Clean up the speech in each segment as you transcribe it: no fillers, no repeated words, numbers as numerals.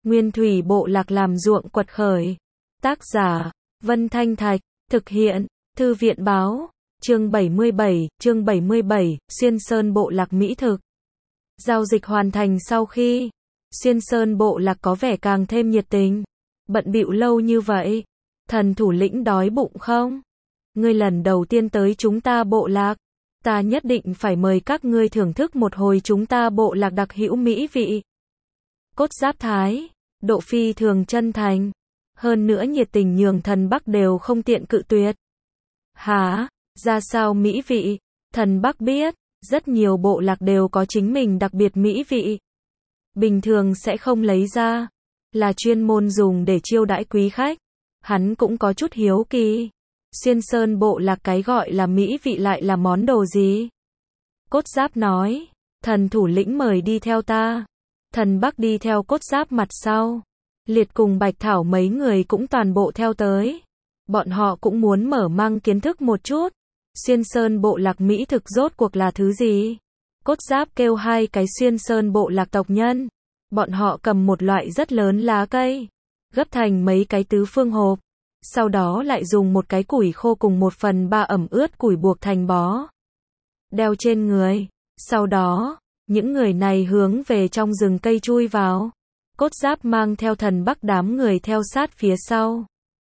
Nguyên thủy bộ lạc làm ruộng quật khởi. Tác giả, Vân Thanh Thạch, thực hiện, Thư viện báo, chương 77, Xuyên Sơn bộ lạc mỹ thực. Giao dịch hoàn thành sau khi, Xuyên Sơn bộ lạc có vẻ càng thêm nhiệt tình. Bận bịu lâu như vậy, thần thủ lĩnh đói bụng không? Ngươi lần đầu tiên tới chúng ta bộ lạc, ta nhất định phải mời các ngươi thưởng thức một hồi chúng ta bộ lạc đặc hữu mỹ vị. Cốt Giáp thái độ phi thường chân thành, hơn nữa nhiệt tình nhường thần Bắc đều không tiện cự tuyệt. Hả, ra sao mỹ vị? Thần Bắc biết, rất nhiều bộ lạc đều có chính mình đặc biệt mỹ vị. Bình thường sẽ không lấy ra, là chuyên môn dùng để chiêu đãi quý khách. Hắn cũng có chút hiếu kỳ. Xuyên Sơn bộ lạc cái gọi là mỹ vị lại là món đồ gì? Cốt Giáp nói, thần thủ lĩnh mời đi theo ta. Thần Bắc đi theo Cốt Giáp mặt sau. Liệt cùng Bạch Thảo mấy người cũng toàn bộ theo tới. Bọn họ cũng muốn mở mang kiến thức một chút. Xuyên Sơn bộ lạc mỹ thực rốt cuộc là thứ gì? Cốt Giáp kêu hai cái Xuyên Sơn bộ lạc tộc nhân. Bọn họ cầm một loại rất lớn lá cây, gấp thành mấy cái tứ phương hộp. Sau đó lại dùng một cái củi khô cùng 1/3 ẩm ướt củi buộc thành bó, đeo trên người. Sau đó, những người này hướng về trong rừng cây chui vào. Cốt Giáp mang theo thần Bắc đám người theo sát phía sau.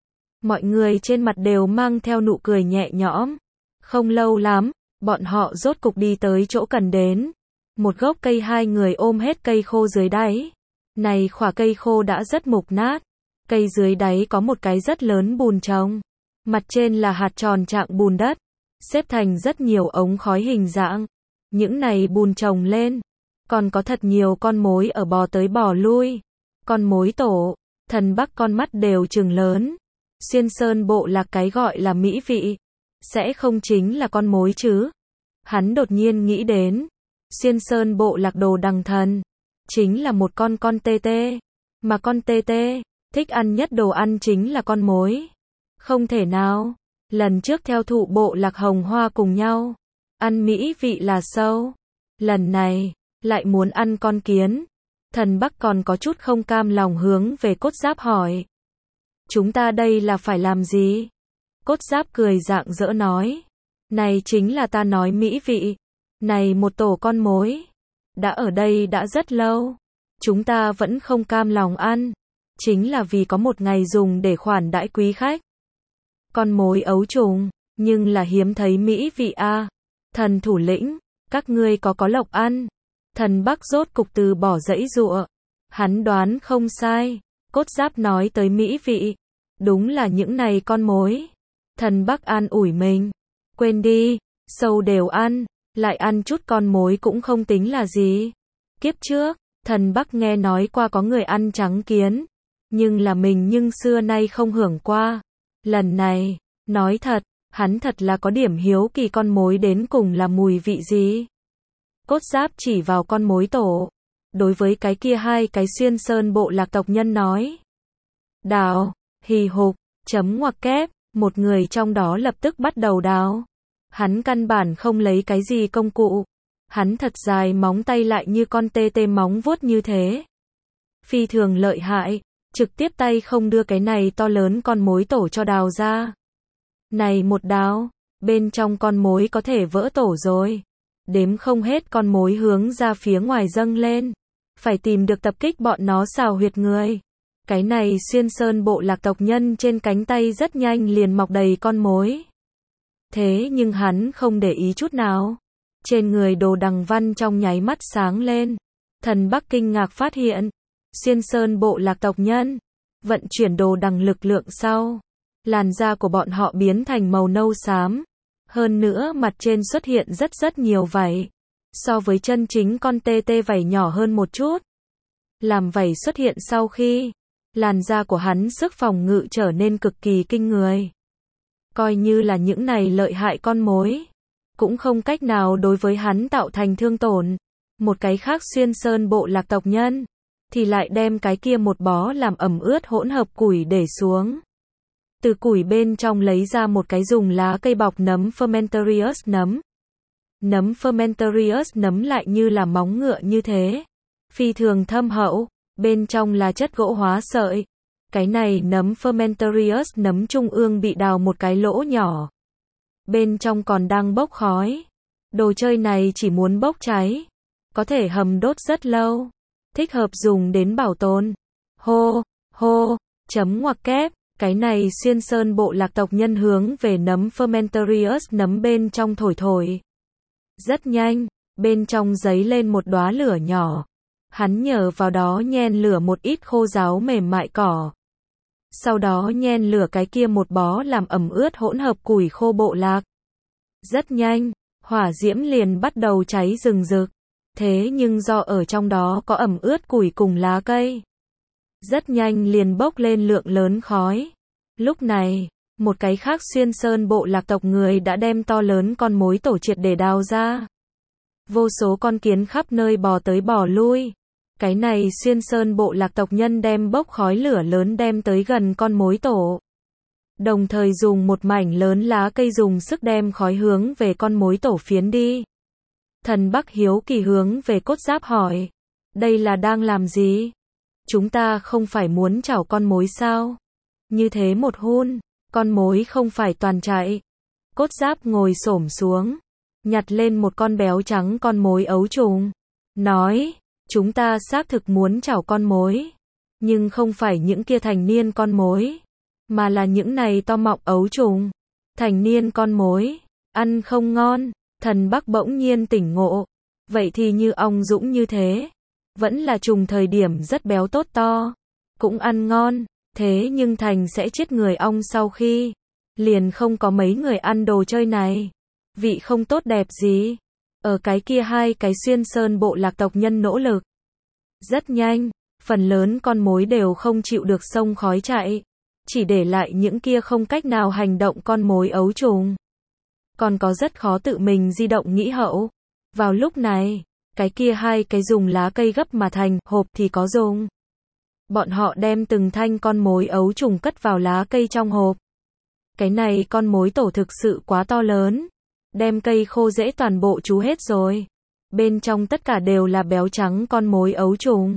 Mọi người trên mặt đều mang theo nụ cười nhẹ nhõm. Không lâu lắm, bọn họ rốt cục đi tới chỗ cần đến. Một gốc cây, hai người ôm hết cây khô dưới đáy. Này khỏa cây khô đã rất mục nát. Cây dưới đáy có một cái rất lớn bùn trồng. Mặt trên là hạt tròn trạng bùn đất, xếp thành rất nhiều ống khói hình dạng. Những này bùn trồng lên, còn có thật nhiều con mối ở bò tới bò lui. Con mối tổ, thần Bắc con mắt đều trừng lớn. Xuyên Sơn bộ lạc cái gọi là mỹ vị, sẽ không chính là con mối chứ? Hắn đột nhiên nghĩ đến, Xuyên Sơn bộ lạc Đồ Đằng Thần, chính là một con tê tê. Mà con tê tê, thích ăn nhất đồ ăn chính là con mối. Không thể nào, lần trước theo thụ bộ lạc Hồng Hoa cùng nhau, ăn mỹ vị là sâu. Lần này, lại muốn ăn con kiến. Thần Bắc còn có chút không cam lòng hướng về Cốt Giáp hỏi. Chúng ta đây là phải làm gì? Cốt Giáp cười rạng rỡ nói. Này chính là ta nói mỹ vị. Này một tổ con mối. Đã ở đây đã rất lâu. Chúng ta vẫn không cam lòng ăn. Chính là vì có một ngày dùng để khoản đãi quý khách. Con mối ấu trùng, nhưng là hiếm thấy mỹ vị a. Thần thủ lĩnh, các ngươi có lộc ăn. Thần Bắc rốt cục từ bỏ giãy giụa. Hắn đoán không sai. Cốt Giáp nói tới mỹ vị, đúng là những này con mối. Thần Bắc an ủi mình. Quên đi, sâu đều ăn, lại ăn chút con mối cũng không tính là gì. Kiếp trước, thần Bắc nghe nói qua có người ăn trắng kiến, nhưng là mình nhưng xưa nay không hưởng qua. Lần này, nói thật, hắn thật là có điểm hiếu kỳ con mối đến cùng là mùi vị gì. Cốt Giáp chỉ vào con mối tổ, đối với cái kia hai cái Xuyên Sơn bộ lạc tộc nhân nói. Đào, hì hục, chấm ngoặc kép, một người trong đó lập tức bắt đầu đào. Hắn căn bản không lấy cái gì công cụ. Hắn thật dài móng tay lại như con tê tê móng vuốt như thế. Phi thường lợi hại, trực tiếp tay không đưa cái này to lớn con mối tổ cho đào ra. Này một đào, bên trong con mối có thể vỡ tổ rồi. Đếm không hết con mối hướng ra phía ngoài dâng lên. Phải tìm được tập kích bọn nó xào huyệt người. Cái này Xuyên Sơn bộ lạc tộc nhân trên cánh tay rất nhanh liền mọc đầy con mối. Thế nhưng hắn không để ý chút nào. Trên người Đồ Đằng Văn trong nháy mắt sáng lên. Thần Bắc kinh ngạc phát hiện, Xuyên Sơn bộ lạc tộc nhân vận chuyển Đồ Đằng lực lượng sau, làn da của bọn họ biến thành màu nâu xám. Hơn nữa mặt trên xuất hiện rất nhiều vảy. So với chân chính con tê tê vảy nhỏ hơn một chút. Làm vảy xuất hiện sau khi, làn da của hắn sức phòng ngự trở nên cực kỳ kinh người. Coi như là những này lợi hại con mối, cũng không cách nào đối với hắn tạo thành thương tổn. Một cái khác Xuyên Sơn bộ lạc tộc nhân, thì lại đem cái kia một bó làm ẩm ướt hỗn hợp củi để xuống. Từ củi bên trong lấy ra một cái dùng lá cây bọc nấm Fermentarius nấm. Nấm Fermentarius nấm lại như là móng ngựa như thế. Phi thường thâm hậu, Bên trong là chất gỗ hóa sợi. Cái này nấm Fermenterius nấm trung ương bị đào một cái lỗ nhỏ. Bên trong còn đang bốc khói. Đồ chơi này chỉ muốn bốc cháy. Có thể hầm đốt rất lâu. Thích hợp dùng đến bảo tồn. Hô, hô, chấm ngoặc kép. Cái này xuyên sơn bộ lạc tộc nhân hướng về nấm Fermenterius nấm bên trong thổi thổi. Rất nhanh, bên trong giấy lên một đóa lửa nhỏ. Hắn nhờ vào đó nhen lửa một ít khô ráo mềm mại cỏ. Sau đó nhen lửa cái kia một bó làm ẩm ướt hỗn hợp củi khô bộ lạc. Rất nhanh, hỏa diễm liền bắt đầu cháy rừng rực. Thế nhưng do ở trong đó có ẩm ướt củi cùng lá cây. Rất nhanh liền bốc lên lượng lớn khói. Lúc này, một cái khác xuyên sơn bộ lạc tộc người đã đem to lớn con mối tổ triệt để đào ra. Vô số con kiến khắp nơi bò tới bò lui. Cái này xuyên sơn bộ lạc tộc nhân đem bốc khói lửa lớn đem tới gần con mối tổ. Đồng thời dùng một mảnh lớn lá cây dùng sức đem khói hướng về con mối tổ phiến đi. Thần Bắc hiếu kỳ hướng về Cốt Giáp hỏi. Đây là đang làm gì? Chúng ta không phải muốn chảo con mối sao? Như thế một hun, con mối không phải toàn chạy. Cốt Giáp ngồi xổm xuống, nhặt lên một con béo trắng con mối ấu trùng. Nói, chúng ta xác thực muốn chảo con mối. Nhưng không phải những kia thành niên con mối. Mà là những này to mọng ấu trùng. Thành niên con mối, ăn không ngon. Thần Bắc bỗng nhiên tỉnh ngộ. Vậy thì như ong dũng như thế. Vẫn là trùng thời điểm rất béo tốt to. Cũng ăn ngon. Thế nhưng thành sẽ chết người ong sau khi. Liền không có mấy người ăn đồ chơi này. Vị không tốt đẹp gì. Ở cái kia hai cái xuyên sơn bộ lạc tộc nhân nỗ lực. Rất nhanh. Phần lớn con mối đều không chịu được xông khói chạy. Chỉ để lại những kia không cách nào hành động con mối ấu trùng. Còn có rất khó tự mình di động nghĩ hậu. Vào lúc này, cái kia hai cái dùng lá cây gấp mà thành hộp thì có dùng. Bọn họ đem từng thanh con mối ấu trùng cất vào lá cây trong hộp. Cái này con mối tổ thực sự quá to lớn. Đem cây khô rễ toàn bộ chú hết rồi. Bên trong tất cả đều là béo trắng con mối ấu trùng.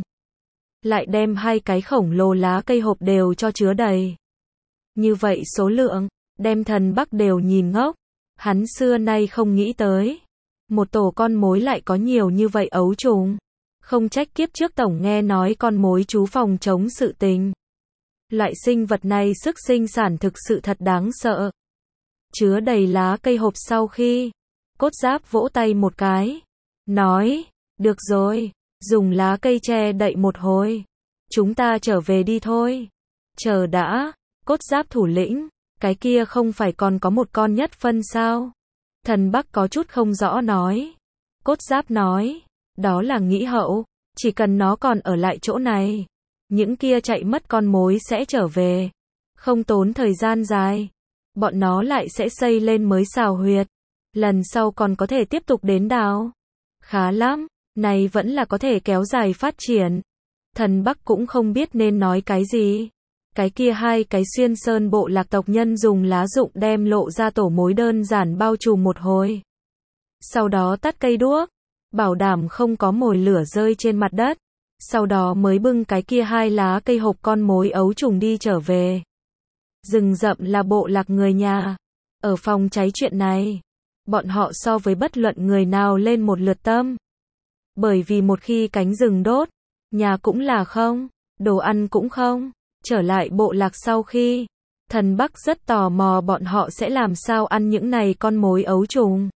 Lại đem hai cái khổng lồ lá cây hộp đều cho chứa đầy. Như vậy số lượng, đem Thần Bắc đều nhìn ngốc. Hắn xưa nay không nghĩ tới. Một tổ con mối lại có nhiều như vậy ấu trùng. Không trách kiếp trước tổng nghe nói con mối chú phòng chống sự tình. Loại sinh vật này sức sinh sản thực sự thật đáng sợ. Chứa đầy lá cây hộp sau khi. Cốt Giáp vỗ tay một cái. Nói, được rồi, dùng lá cây che đậy một hồi. Chúng ta trở về đi thôi. Chờ đã, Cốt Giáp thủ lĩnh. Cái kia không phải còn có một con nhất phân sao? Thần Bắc có chút không rõ nói. Cốt Giáp nói, đó là nghĩ hậu, chỉ cần nó còn ở lại chỗ này. Những kia chạy mất con mối sẽ trở về. Không tốn thời gian dài. Bọn nó lại sẽ xây lên mới xào huyệt. Lần sau còn có thể tiếp tục đến đào. Khá lắm, này vẫn là có thể kéo dài phát triển. Thần Bắc cũng không biết nên nói cái gì. Cái kia hai cái xuyên sơn bộ lạc tộc nhân dùng lá rụng đem lộ ra tổ mối đơn giản bao trùm một hồi. Sau đó tắt cây đuốc, bảo đảm không có mồi lửa rơi trên mặt đất. Sau đó mới bưng cái kia hai lá cây hộp con mối ấu trùng đi trở về. Rừng rậm là bộ lạc người nhà. Ở phòng cháy chuyện này, bọn họ so với bất luận người nào lên một lượt tâm. Bởi vì một khi cánh rừng đốt, nhà cũng là không, đồ ăn cũng không. Trở lại bộ lạc sau khi, Thần Bắc rất tò mò bọn họ sẽ làm sao ăn những này con mối ấu trùng.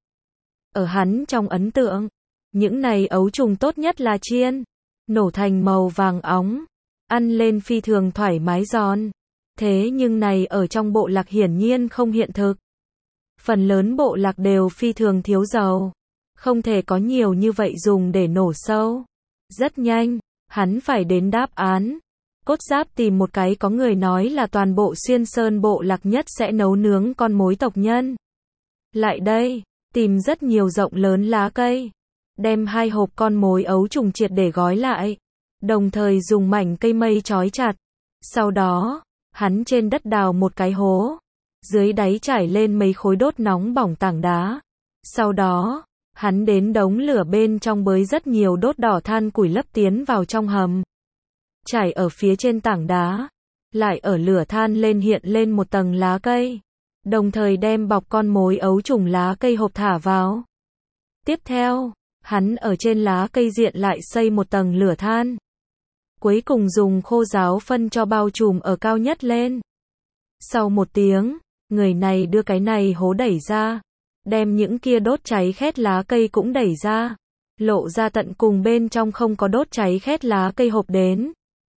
Ở hắn trong ấn tượng, những này ấu trùng tốt nhất là chiên, nổ thành màu vàng óng, ăn lên phi thường thoải mái giòn. Thế nhưng này ở trong bộ lạc hiển nhiên không hiện thực. Phần lớn bộ lạc đều phi thường thiếu dầu, không thể có nhiều như vậy dùng để nổ sâu. Rất nhanh, hắn phải đến đáp án. Cốt Giáp tìm một cái có người nói là toàn bộ xuyên sơn bộ lạc nhất sẽ nấu nướng con mối tộc nhân. Lại đây, tìm rất nhiều rộng lớn lá cây. Đem hai hộp con mối ấu trùng triệt để gói lại. Đồng thời dùng mảnh cây mây trói chặt. Sau đó, hắn trên đất đào một cái hố. Dưới đáy trải lên mấy khối đốt nóng bỏng tảng đá. Sau đó, hắn đến đống lửa bên trong bới rất nhiều đốt đỏ than củi lấp tiến vào trong hầm. trải ở phía trên tảng đá, lại ở lửa than lên hiện lên một tầng lá cây, đồng thời đem bọc con mối ấu trùng lá cây hộp thả vào. Tiếp theo, hắn ở trên lá cây diện lại xây một tầng lửa than. Cuối cùng dùng khô giáo phân cho bao trùm ở cao nhất lên. Sau một tiếng, người này đưa cái này hố đẩy ra, đem những kia đốt cháy khét lá cây cũng đẩy ra, lộ ra tận cùng bên trong không có đốt cháy khét lá cây hộp đến.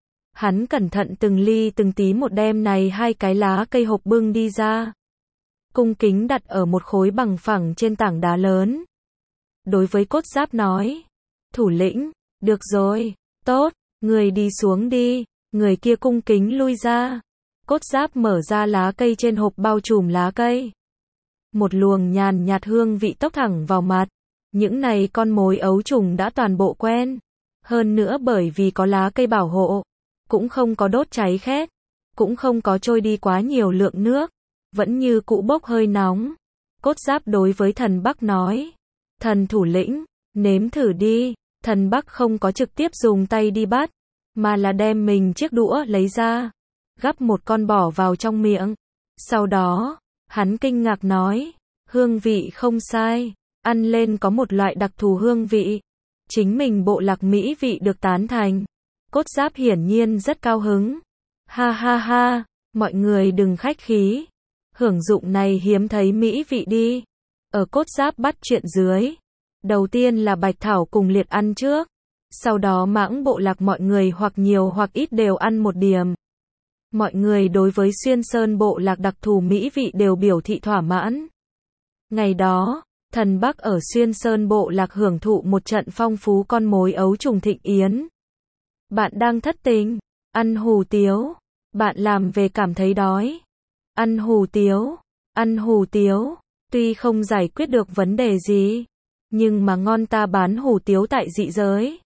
Hắn cẩn thận từng ly từng tí một đem này hai cái lá cây hộp bưng đi ra, cung kính đặt ở một khối bằng phẳng trên tảng đá lớn. Đối với Cốt Giáp nói, thủ lĩnh, được rồi, tốt, người đi xuống đi, người kia cung kính lui ra. Cốt Giáp mở ra lá cây trên hộp bao trùm lá cây. Một luồng nhàn nhạt hương vị tốc thẳng vào mặt. Những này con mối ấu trùng đã toàn bộ quen. Hơn nữa bởi vì có lá cây bảo hộ, cũng không có đốt cháy khét, cũng không có trôi đi quá nhiều lượng nước, vẫn như cũ bốc hơi nóng. Cốt Giáp đối với thần Bắc nói, thần thủ lĩnh, nếm thử đi. Thần Bắc không có trực tiếp dùng tay đi bắt, mà là đem mình chiếc đũa lấy ra, gắp một con bỏ vào trong miệng. Sau đó, hắn kinh ngạc nói, hương vị không sai, ăn lên có một loại đặc thù hương vị. Chính mình bộ lạc mỹ vị được tán thành. Cốt Giáp hiển nhiên rất cao hứng. Ha ha ha, mọi người đừng khách khí. Hưởng dụng này hiếm thấy mỹ vị đi. Ở Cốt Giáp bắt chuyện dưới, đầu tiên là Bạch Thảo cùng Liệt ăn trước. Sau đó mãng bộ lạc mọi người hoặc nhiều hoặc ít đều ăn một điểm. Mọi người đối với Xuyên Sơn bộ lạc đặc thù mỹ vị đều biểu thị thỏa mãn. Ngày đó, thần Bắc ở Xuyên Sơn bộ lạc hưởng thụ một trận phong phú con mối ấu trùng thịnh yến. Bạn đang thất tình, ăn hủ tiếu, bạn làm về cảm thấy đói. Ăn hủ tiếu, tuy không giải quyết được vấn đề gì, nhưng mà ngon ta bán hủ tiếu tại dị giới.